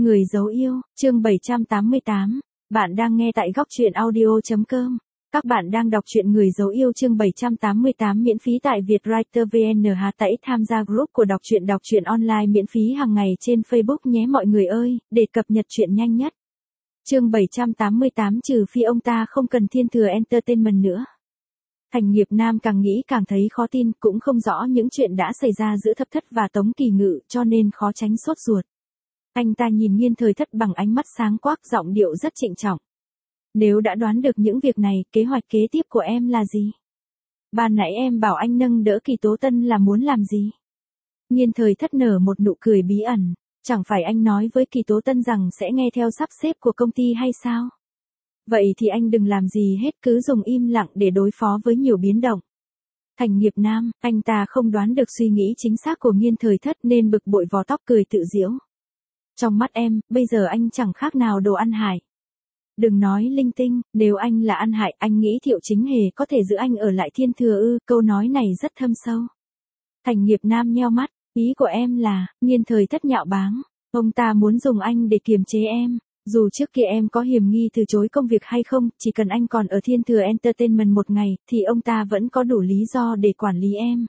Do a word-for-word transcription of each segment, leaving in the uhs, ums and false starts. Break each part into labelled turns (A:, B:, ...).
A: Người dấu yêu, chương bảy trăm tám mươi tám. Bạn đang nghe tại góc truyện audio chấm com. Các bạn đang đọc truyện Người dấu yêu chương bảy trăm tám mươi tám miễn phí tại Vietwriter vê en. Hà Tẩy tham gia group của đọc truyện đọc truyện online miễn phí hàng ngày trên Facebook nhé mọi người ơi, để cập nhật truyện nhanh nhất. Chương bảy trăm tám mươi tám trừ phi ông ta không cần Thiên Thừa Entertainment nữa. Thành Nghiệp Nam càng nghĩ càng thấy khó tin, cũng không rõ những chuyện đã xảy ra giữa Thập Thất và Tống Kỳ Ngự cho nên khó tránh sốt ruột. Anh ta nhìn Nghiên Thời Thất bằng ánh mắt sáng quắc, giọng điệu rất trịnh trọng. Nếu đã đoán được những việc này, kế hoạch kế tiếp của em là gì? Ban nãy em bảo anh nâng đỡ Kỳ Tố Tân là muốn làm gì? Nghiên Thời Thất nở một nụ cười bí ẩn. Chẳng phải anh nói với Kỳ Tố Tân rằng sẽ nghe theo sắp xếp của công ty hay sao? Vậy thì anh đừng làm gì hết, cứ dùng im lặng để đối phó với nhiều biến động. Thành Nghiệp Nam, anh ta không đoán được suy nghĩ chính xác của Nghiên Thời Thất nên bực bội vò tóc cười tự giễu. Trong mắt em, bây giờ anh chẳng khác nào đồ ăn hại. Đừng nói linh tinh, nếu anh là ăn hại, anh nghĩ Thiệu Chính Hề có thể giữ anh ở lại Thiên Thừa ư? Câu nói này rất thâm sâu. Thành Nghiệp Nam nheo mắt, ý của em là, Nghiên Thời Thất nhạo báng, ông ta muốn dùng anh để kiềm chế em. Dù trước kia em có hiềm nghi từ chối công việc hay không, chỉ cần anh còn ở Thiên Thừa Entertainment một ngày, thì ông ta vẫn có đủ lý do để quản lý em.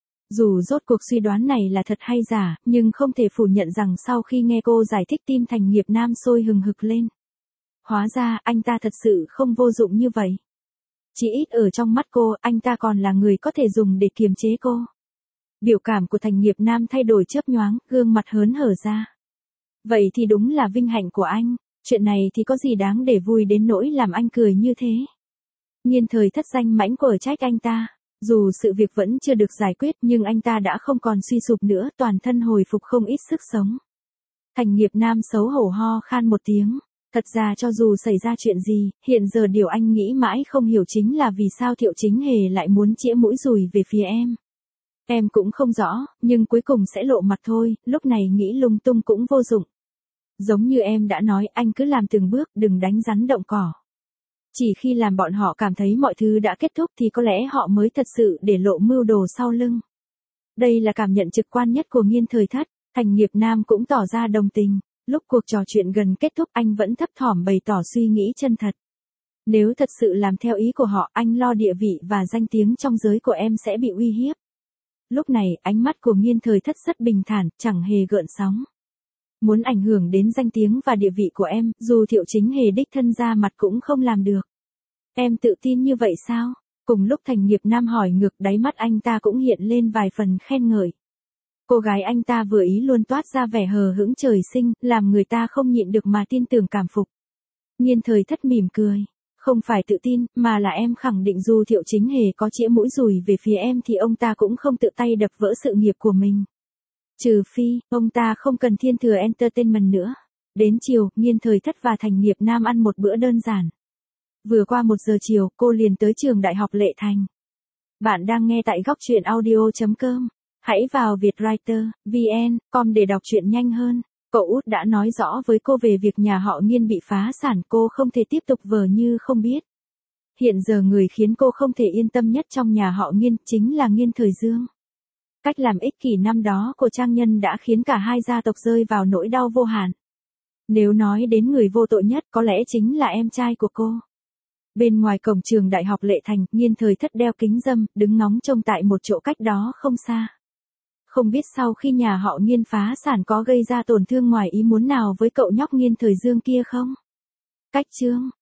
A: Dù rốt cuộc suy đoán này là thật hay giả, nhưng không thể phủ nhận rằng sau khi nghe cô giải thích tim Thành Nghiệp Nam sôi hừng hực lên. Hóa ra, anh ta thật sự không vô dụng như vậy. Chỉ ít ở trong mắt cô, anh ta còn là người có thể dùng để kiềm chế cô. Biểu cảm của Thành Nghiệp Nam thay đổi chớp nhoáng, gương mặt hớn hở ra. Vậy thì đúng là vinh hạnh của anh, chuyện này thì có gì đáng để vui đến nỗi làm anh cười như thế. Nghiên Thời Thất danh mãnh quở trách anh ta. Dù sự việc vẫn chưa được giải quyết nhưng anh ta đã không còn suy sụp nữa, toàn thân hồi phục không ít sức sống. Thành Nghiệp Nam xấu hổ ho khan một tiếng. Thật ra cho dù xảy ra chuyện gì, hiện giờ điều anh nghĩ mãi không hiểu chính là vì sao Thiệu Chính Hề lại muốn chĩa mũi dùi về phía em. Em cũng không rõ, nhưng cuối cùng sẽ lộ mặt thôi, lúc này nghĩ lung tung cũng vô dụng. Giống như em đã nói, anh cứ làm từng bước, đừng đánh rắn động cỏ. Chỉ khi làm bọn họ cảm thấy mọi thứ đã kết thúc thì có lẽ họ mới thật sự để lộ mưu đồ sau lưng. Đây là cảm nhận trực quan nhất của Nghiên Thời Thất. Thành Nghiệp Nam cũng tỏ ra đồng tình. Lúc cuộc trò chuyện gần kết thúc anh vẫn thấp thỏm bày tỏ suy nghĩ chân thật. Nếu thật sự làm theo ý của họ, anh lo địa vị và danh tiếng trong giới của em sẽ bị uy hiếp. Lúc này ánh mắt của Nghiên Thời Thất rất bình thản, chẳng hề gợn sóng. Muốn ảnh hưởng đến danh tiếng và địa vị của em, dù Thiệu Chính Hề đích thân ra mặt cũng không làm được. Em tự tin như vậy sao? Cùng lúc Thành Nghiệp Nam hỏi ngược, đáy mắt anh ta cũng hiện lên vài phần khen ngợi. Cô gái anh ta vừa ý luôn toát ra vẻ hờ hững trời sinh, làm người ta không nhịn được mà tin tưởng cảm phục. Nghiên Thời Thất mỉm cười. Không phải tự tin, mà là em khẳng định dù Thiệu Chính Hề có chĩa mũi dùi về phía em thì ông ta cũng không tự tay đập vỡ sự nghiệp của mình. Trừ phi, ông ta không cần Thiên Thừa Entertainment nữa. Đến chiều, Nghiên Thời Thất và Thành Nghiệp Nam ăn một bữa đơn giản. Vừa qua một giờ chiều, cô liền tới trường Đại học Lệ Thành. Bạn đang nghe tại góc truyện audio chấm com. Hãy vào Vietwriter, vê en, com để đọc truyện nhanh hơn. Cậu út đã nói rõ với cô về việc nhà họ Nghiên bị phá sản, cô không thể tiếp tục vờ như không biết. Hiện giờ người khiến cô không thể yên tâm nhất trong nhà họ Nghiên chính là Nghiên Thời Dương. Cách làm ích kỷ năm đó của Trang Nhân đã khiến cả hai gia tộc rơi vào nỗi đau vô hạn. Nếu nói đến người vô tội nhất có lẽ chính là em trai của cô. Bên ngoài cổng trường Đại học Lệ Thành, Nghiên Thời Thất đeo kính râm, đứng ngóng trông tại một chỗ cách đó không xa. Không biết sau khi nhà họ Nghiên phá sản có gây ra tổn thương ngoài ý muốn nào với cậu nhóc Nghiên Thời Dương kia không? Cách chương